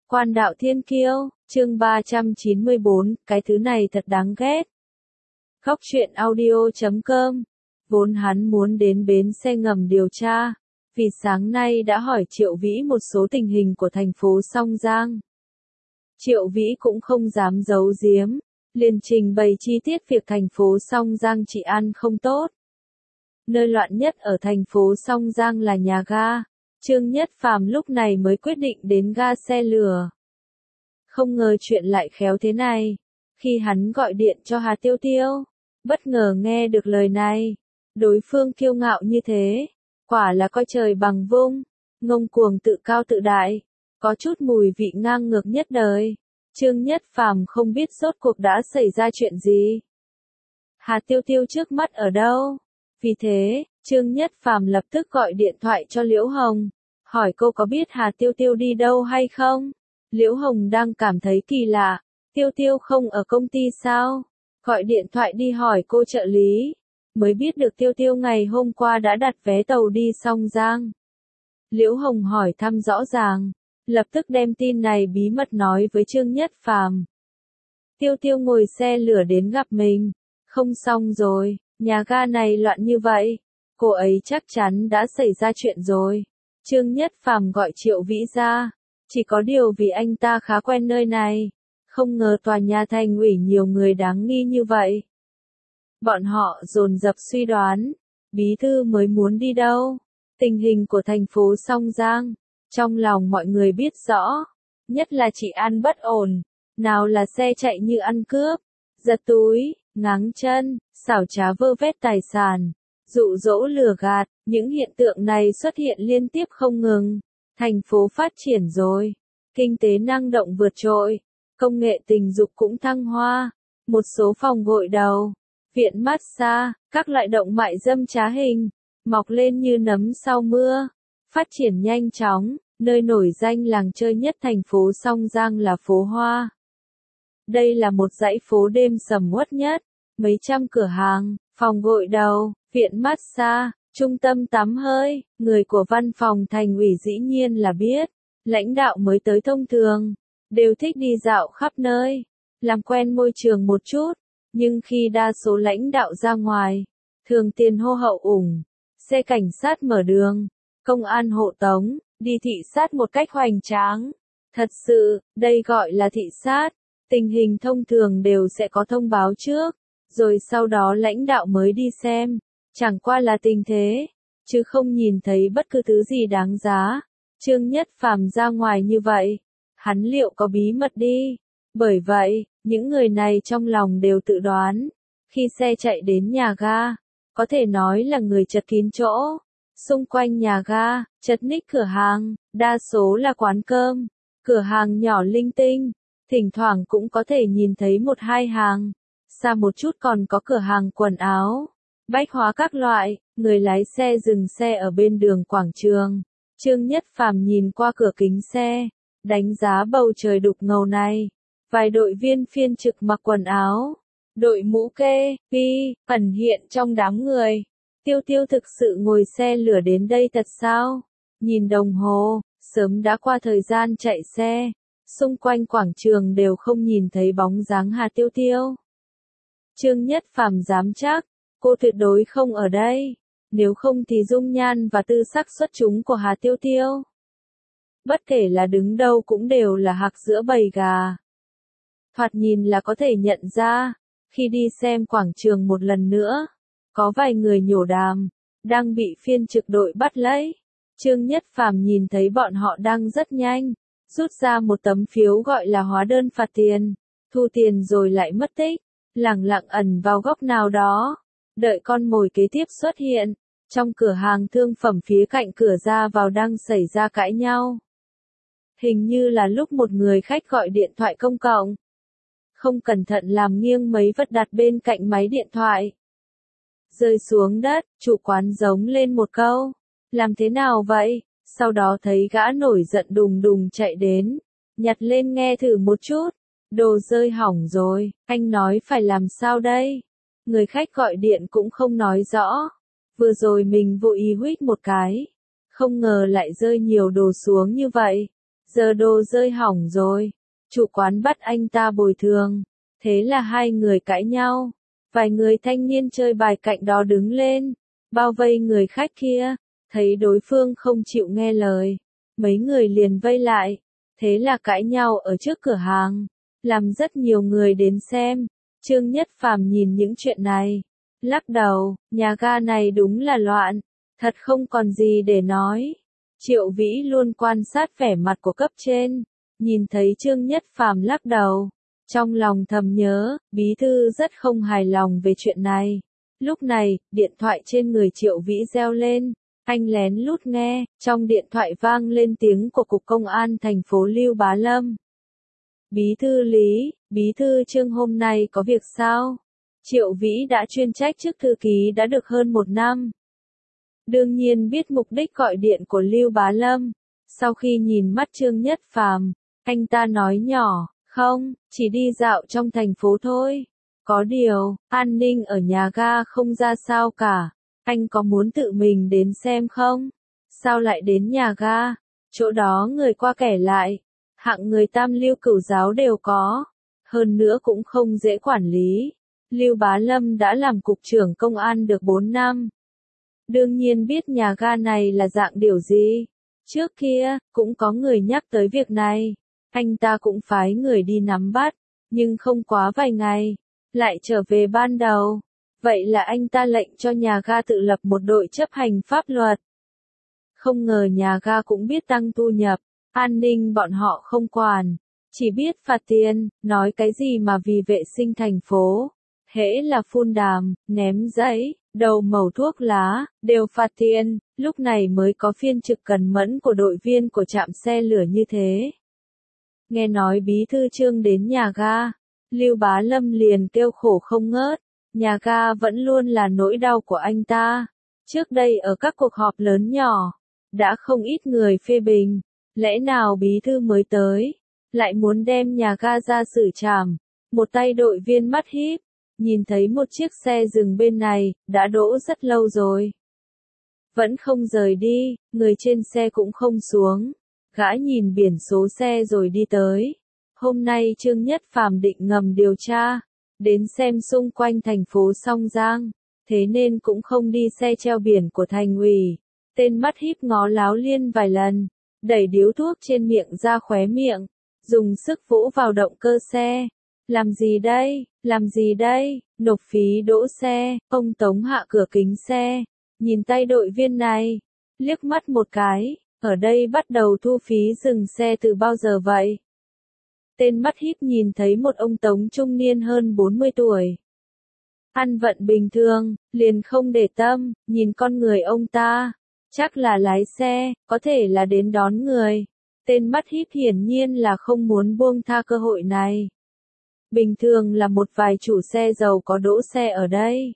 Quan đạo thiên kiêu, chương 394, cái thứ này thật đáng ghét. Góc truyện audio.com. Vốn hắn muốn đến bến xe ngầm điều tra, vì sáng nay đã hỏi Triệu Vĩ một số tình hình của thành phố Song Giang. Triệu Vĩ cũng không dám giấu giếm, liền trình bày chi tiết việc thành phố Song Giang trị an không tốt. Nơi loạn nhất ở thành phố Song Giang là nhà ga. Trương Nhất Phàm lúc này mới quyết định đến ga xe lửa. Không ngờ chuyện lại khéo thế này. Khi hắn gọi điện cho Hà Tiêu Tiêu, bất ngờ nghe được lời này. Đối phương kiêu ngạo như thế, quả là coi trời bằng vung, ngông cuồng tự cao tự đại, có chút mùi vị ngang ngược nhất đời. Trương Nhất Phàm không biết rốt cuộc đã xảy ra chuyện gì. Hà Tiêu Tiêu trước mắt ở đâu? Vì thế, Trương Nhất Phàm lập tức gọi điện thoại cho Liễu Hồng, hỏi cô có biết Hà Tiêu Tiêu đi đâu hay không? Liễu Hồng đang cảm thấy kỳ lạ, Tiêu Tiêu không ở công ty sao? Gọi điện thoại đi hỏi cô trợ lý, mới biết được Tiêu Tiêu ngày hôm qua đã đặt vé tàu đi Song Giang. Liễu Hồng hỏi thăm rõ ràng, lập tức đem tin này bí mật nói với Trương Nhất Phàm. Tiêu Tiêu ngồi xe lửa đến gặp mình, không xong rồi, nhà ga này loạn như vậy, cô ấy chắc chắn đã xảy ra chuyện rồi. Trương Nhất Phàm gọi Triệu Vĩ ra, chỉ có điều vì anh ta khá quen nơi này, không ngờ tòa nhà thành ủy nhiều người đáng nghi như vậy. Bọn họ dồn dập suy đoán, bí thư mới muốn đi đâu? Tình hình của thành phố Song Giang, trong lòng mọi người biết rõ, nhất là trị an bất ổn, nào là xe chạy như ăn cướp, giật túi, ngáng chân, xảo trá vơ vét tài sản, dụ dỗ lừa gạt, những hiện tượng này xuất hiện liên tiếp không ngừng. Thành phố phát triển rồi, kinh tế năng động vượt trội, công nghệ tình dục cũng thăng hoa, một số phòng gội đầu, viện massage, các loại động mại dâm trá hình, mọc lên như nấm sau mưa, phát triển nhanh chóng, nơi nổi danh làng chơi nhất thành phố Song Giang là phố Hoa. Đây là một dãy phố đêm sầm uất nhất, mấy trăm cửa hàng, phòng gội đầu, viện massage, trung tâm tắm hơi, người của văn phòng thành ủy dĩ nhiên là biết, lãnh đạo mới tới thông thường, đều thích đi dạo khắp nơi, làm quen môi trường một chút, nhưng khi đa số lãnh đạo ra ngoài, thường tiền hô hậu ủng, xe cảnh sát mở đường, công an hộ tống, đi thị sát một cách hoành tráng. Thật sự, đây gọi là thị sát, tình hình thông thường đều sẽ có thông báo trước, rồi sau đó lãnh đạo mới đi xem. Chẳng qua là tình thế, chứ không nhìn thấy bất cứ thứ gì đáng giá. Trương Nhất Phàm ra ngoài như vậy, hắn liệu có bí mật đi? Bởi vậy, những người này trong lòng đều tự đoán, khi xe chạy đến nhà ga, có thể nói là người chật kín chỗ. Xung quanh nhà ga, chật ních cửa hàng, đa số là quán cơm, cửa hàng nhỏ linh tinh, thỉnh thoảng cũng có thể nhìn thấy một hai hàng, xa một chút còn có cửa hàng quần áo, bách hóa các loại. Người lái xe dừng xe ở bên đường quảng trường. Trương Nhất Phàm nhìn qua cửa kính xe, đánh giá bầu trời đục ngầu này. Vài đội viên phiên trực mặc quần áo, đội mũ kê, pi, ẩn hiện trong đám người. Tiêu Tiêu thực sự ngồi xe lửa đến đây thật sao? Nhìn đồng hồ, sớm đã qua thời gian chạy xe. Xung quanh quảng trường đều không nhìn thấy bóng dáng Hà Tiêu Tiêu. Trương Nhất Phàm dám chắc, cô tuyệt đối không ở đây. Nếu không thì dung nhan và tư sắc xuất chúng của Hà Tiêu Tiêu, bất kể là đứng đâu cũng đều là hạc giữa bầy gà. Thoạt nhìn là có thể nhận ra, khi đi xem quảng trường một lần nữa, có vài người nhổ đàm, đang bị phiên trực đội bắt lấy. Trương Nhất Phàm nhìn thấy bọn họ đang rất nhanh, rút ra một tấm phiếu gọi là hóa đơn phạt tiền, thu tiền rồi lại mất tích, lẳng lặng ẩn vào góc nào đó, đợi con mồi kế tiếp xuất hiện. Trong cửa hàng thương phẩm phía cạnh cửa ra vào đang xảy ra cãi nhau. Hình như là lúc một người khách gọi điện thoại công cộng, không cẩn thận làm nghiêng mấy vật đặt bên cạnh máy điện thoại, rơi xuống đất. Chủ quán giống lên một câu, làm thế nào vậy? Sau đó thấy gã nổi giận đùng đùng chạy đến, nhặt lên nghe thử một chút, đồ rơi hỏng rồi, anh nói phải làm sao đây? Người khách gọi điện cũng không nói rõ, vừa rồi mình vô ý huých một cái, không ngờ lại rơi nhiều đồ xuống như vậy. giờ đồ rơi hỏng rồi. Chủ quán bắt anh ta bồi thường. Thế là hai người cãi nhau. Vài người thanh niên chơi bài cạnh đó đứng lên, bao vây người khách kia, thấy đối phương không chịu nghe lời. Mấy người liền vây lại. Thế là cãi nhau ở trước cửa hàng, làm rất nhiều người đến xem. Trương Nhất Phàm nhìn những chuyện này, lắc đầu, nhà ga này đúng là loạn, thật không còn gì để nói. Triệu Vĩ luôn quan sát vẻ mặt của cấp trên, nhìn thấy Trương Nhất Phàm lắc đầu, trong lòng thầm nhớ, bí thư rất không hài lòng về chuyện này. Lúc này, điện thoại trên người Triệu Vĩ reo lên, anh lén lút nghe, trong điện thoại vang lên tiếng của Cục Công an thành phố Lưu Bá Lâm. Bí thư Lý, bí thư Trương hôm nay có việc sao? Triệu Vĩ đã chuyên trách chức thư ký đã được hơn 1 năm. Đương nhiên biết mục đích gọi điện của Lưu Bá Lâm. Sau khi nhìn mắt Trương Nhất Phàm, anh ta nói nhỏ, không, chỉ đi dạo trong thành phố thôi. Có điều, an ninh ở nhà ga không ra sao cả. Anh có muốn tự mình đến xem không? Sao lại đến nhà ga? Chỗ đó người qua kẻ lại. Hạng người tam lưu cửu giáo đều có. Hơn nữa cũng không dễ quản lý. Lưu Bá Lâm đã làm cục trưởng công an được 4 năm. Đương nhiên biết nhà ga này là dạng điều gì. Trước kia, cũng có người nhắc tới việc này. Anh ta cũng phái người đi nắm bắt. Nhưng không quá vài ngày. Lại trở về ban đầu. Vậy là anh ta lệnh cho nhà ga tự lập một đội chấp hành pháp luật. Không ngờ nhà ga cũng biết tăng thu nhập. An ninh bọn họ không quản. Chỉ biết phạt tiền, nói cái gì mà vì vệ sinh thành phố. Hễ là phun đàm, ném giấy, đầu mẩu thuốc lá, đều phạt tiền. Lúc này mới có phiên trực cần mẫn của đội viên của trạm xe lửa như thế. Nghe nói bí thư Trương đến nhà ga, Lưu Bá Lâm liền kêu khổ không ngớt. Nhà ga vẫn luôn là nỗi đau của anh ta. Trước đây ở các cuộc họp lớn nhỏ, đã không ít người phê bình. Lẽ nào bí thư mới tới, lại muốn đem nhà ga ra xử trảm. Một tay đội viên mắt híp, nhìn thấy một chiếc xe dừng bên này, đã đỗ rất lâu rồi. Vẫn không rời đi, người trên xe cũng không xuống. Gã nhìn biển số xe rồi đi tới. Hôm nay Trương Nhất Phàm định ngầm điều tra, đến xem xung quanh thành phố Song Giang, thế nên cũng không đi xe treo biển của thành ủy. Tên mắt híp ngó Láo Liên vài lần, đẩy điếu thuốc trên miệng ra khóe miệng, dùng sức vỗ vào động cơ xe. Làm gì đây, làm gì đây, nộp phí đỗ xe. Ông Tống hạ cửa kính xe, nhìn tay đội viên này, liếc mắt một cái, ở đây bắt đầu thu phí dừng xe từ bao giờ vậy? Tên mắt híp nhìn thấy một ông Tống trung niên hơn 40 tuổi. Ăn vận bình thường, liền không để tâm, nhìn con người ông ta. Chắc là lái xe, có thể là đến đón người. Tên mắt híp hiển nhiên là không muốn buông tha cơ hội này. Bình thường là một vài chủ xe giàu có đỗ xe ở đây.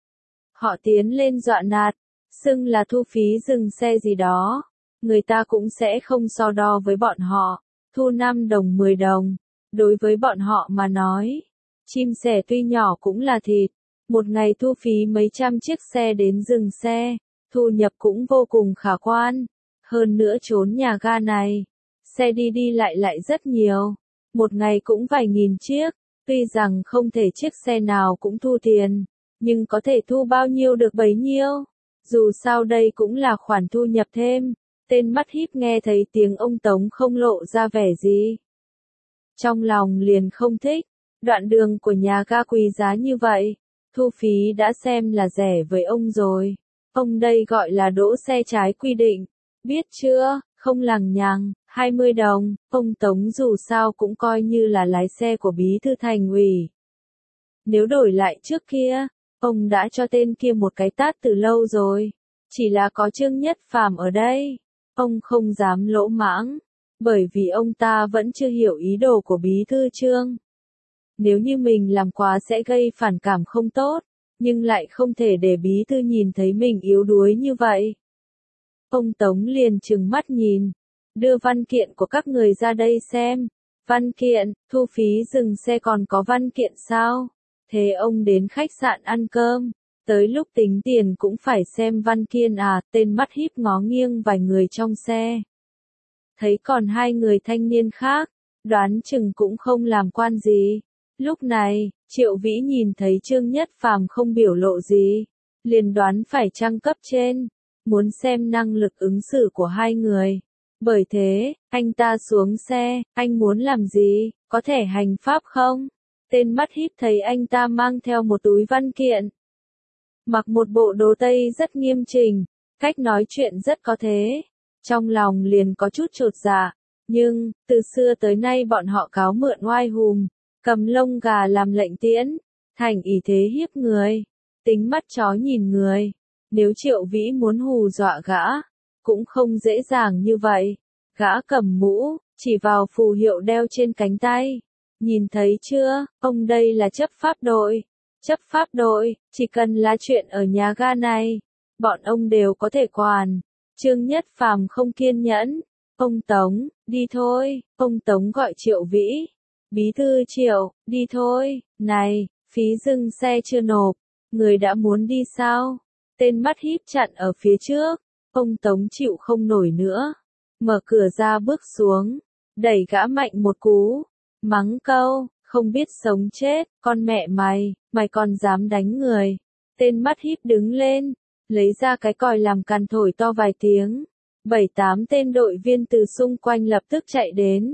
Họ tiến lên dọa nạt, xưng là thu phí dừng xe gì đó. Người ta cũng sẽ không so đo với bọn họ. Thu 5 đồng 10 đồng. Đối với bọn họ mà nói, chim sẻ tuy nhỏ cũng là thịt. Một ngày thu phí mấy trăm chiếc xe đến dừng xe, thu nhập cũng vô cùng khả quan. Hơn nữa trốn nhà ga này, xe đi đi lại lại rất nhiều. Một ngày cũng vài nghìn chiếc, tuy rằng không thể chiếc xe nào cũng thu tiền, nhưng có thể thu bao nhiêu được bấy nhiêu. Dù sao đây cũng là khoản thu nhập thêm. Tên mắt híp nghe thấy tiếng ông Tống không lộ ra vẻ gì. Trong lòng liền không thích, đoạn đường của nhà ga quý giá như vậy, thu phí đã xem là rẻ với ông rồi. Ông đây gọi là đỗ xe trái quy định, biết chưa, không lằng nhằng, 20 đồng, ông Tống dù sao cũng coi như là lái xe của bí thư thành ủy. Nếu đổi lại trước kia, ông đã cho tên kia một cái tát từ lâu rồi, chỉ là có Trương Nhất Phàm ở đây. Ông không dám lỗ mãng, bởi vì ông ta vẫn chưa hiểu ý đồ của bí thư Trương. Nếu như mình làm quá sẽ gây phản cảm không tốt, nhưng lại không thể để bí thư nhìn thấy mình yếu đuối như vậy. Ông Tống liền trừng mắt nhìn, đưa văn kiện của các người ra đây xem. Văn kiện, thu phí dừng xe còn có văn kiện sao? Thế ông đến khách sạn ăn cơm, tới lúc tính tiền cũng phải xem văn kiện à? Tên mắt híp ngó nghiêng vài người trong xe. thấy còn hai người thanh niên khác, đoán chừng cũng không làm quan gì. Lúc này, Triệu Vĩ nhìn thấy Trương Nhất Phàm không biểu lộ gì, liền đoán phải chăng cấp trên, muốn xem năng lực ứng xử của hai người. Bởi thế, anh ta xuống xe, anh muốn làm gì, có thể hành pháp không? Tên mắt híp thấy anh ta mang theo một túi văn kiện. Mặc một bộ đồ tây rất nghiêm chỉnh, cách nói chuyện rất có thế. Trong lòng liền có chút chột dạ, nhưng, từ xưa tới nay bọn họ cáo mượn oai hùm, cầm lông gà làm lệnh tiễn, thành ý thế hiếp người, tính mắt chó nhìn người. Nếu Triệu Vĩ muốn hù dọa gã, cũng không dễ dàng như vậy. Gã cầm mũ, chỉ vào phù hiệu đeo trên cánh tay. Nhìn thấy chưa, ông đây là chấp pháp đội. Chấp pháp đội, chỉ cần là chuyện ở nhà ga này, bọn ông đều có thể quản. Trương Nhất Phàm không kiên nhẫn. Ông Tống, đi thôi, ông Tống gọi Triệu Vĩ. Bí thư Triệu, đi thôi, này, phí dừng xe chưa nộp, người đã muốn đi sao? Tên mắt híp chặn ở phía trước, ông Tống chịu không nổi nữa. Mở cửa ra bước xuống, đẩy gã mạnh một cú, mắng câu, không biết sống chết, con mẹ mày, mày còn dám đánh người. Tên mắt híp đứng lên, lấy ra cái còi làm càn thổi to vài tiếng. 7-8 tên đội viên từ xung quanh lập tức chạy đến.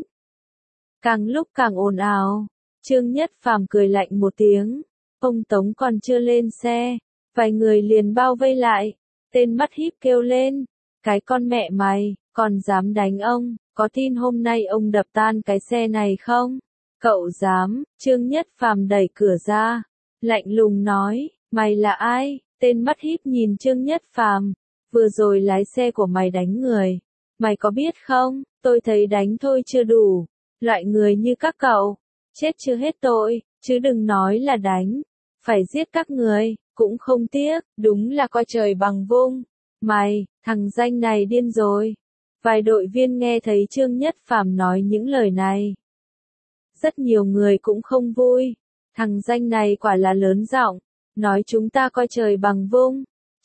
Càng lúc càng ồn ào, Trương Nhất Phàm cười lạnh một tiếng. Ông Tống còn chưa lên xe, vài người liền bao vây lại. Tên mắt híp kêu lên, cái con mẹ mày, còn dám đánh ông, có tin hôm nay ông đập tan cái xe này không? Cậu dám? Trương Nhất Phàm đẩy cửa ra, lạnh lùng nói, mày là ai? Tên mắt híp nhìn Trương Nhất Phàm, vừa rồi lái xe của mày đánh người, mày có biết không, tôi thấy đánh thôi chưa đủ, loại người như các cậu, chết chưa hết tội, chứ đừng nói là đánh, phải giết các người, cũng không tiếc, đúng là coi trời bằng vung. Mày, thằng danh này điên rồi. Vài đội viên nghe thấy Trương Nhất Phàm nói những lời này. Rất nhiều người cũng không vui. Thằng danh này quả là lớn giọng, nói chúng ta coi trời bằng vung.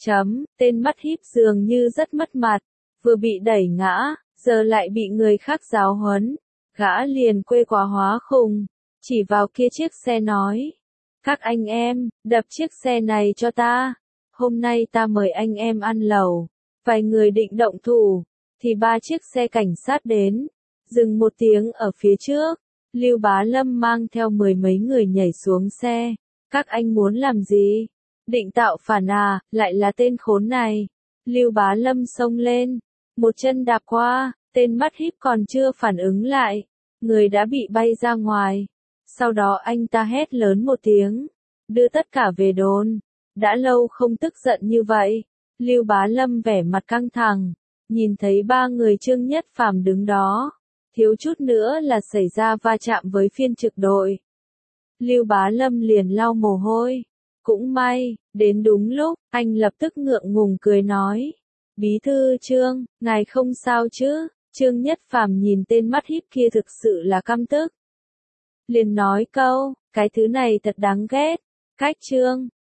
Tên mắt híp dường như rất mất mặt, vừa bị đẩy ngã, giờ lại bị người khác giáo huấn. Gã liền quê quá hóa khùng, chỉ vào kia chiếc xe nói. Các anh em, đập chiếc xe này cho ta. Hôm nay ta mời anh em ăn lẩu. Vài người định động thủ, thì 3 chiếc xe cảnh sát đến, dừng một tiếng ở phía trước. Lưu Bá Lâm mang theo 10 mấy người nhảy xuống xe. Các anh muốn làm gì? Định tạo phản à, lại là tên khốn này. Lưu Bá Lâm xông lên, một chân đạp qua, tên mắt híp còn chưa phản ứng lại, người đã bị bay ra ngoài. Sau đó anh ta hét lớn một tiếng, đưa tất cả về đồn. Đã lâu không tức giận như vậy. Lưu Bá Lâm vẻ mặt căng thẳng, nhìn thấy 3 người Trương Nhất Phàm đứng đó, thiếu chút nữa là xảy ra va chạm với phiên trực đội. Lưu Bá Lâm liền lau mồ hôi. Cũng may, đến đúng lúc, anh lập tức ngượng ngùng cười nói. Bí thư Trương, ngài không sao chứ? Trương Nhất Phàm nhìn tên mắt híp kia thực sự là căm tức. Liền nói câu, cái thứ này thật đáng ghét. Cách Trương,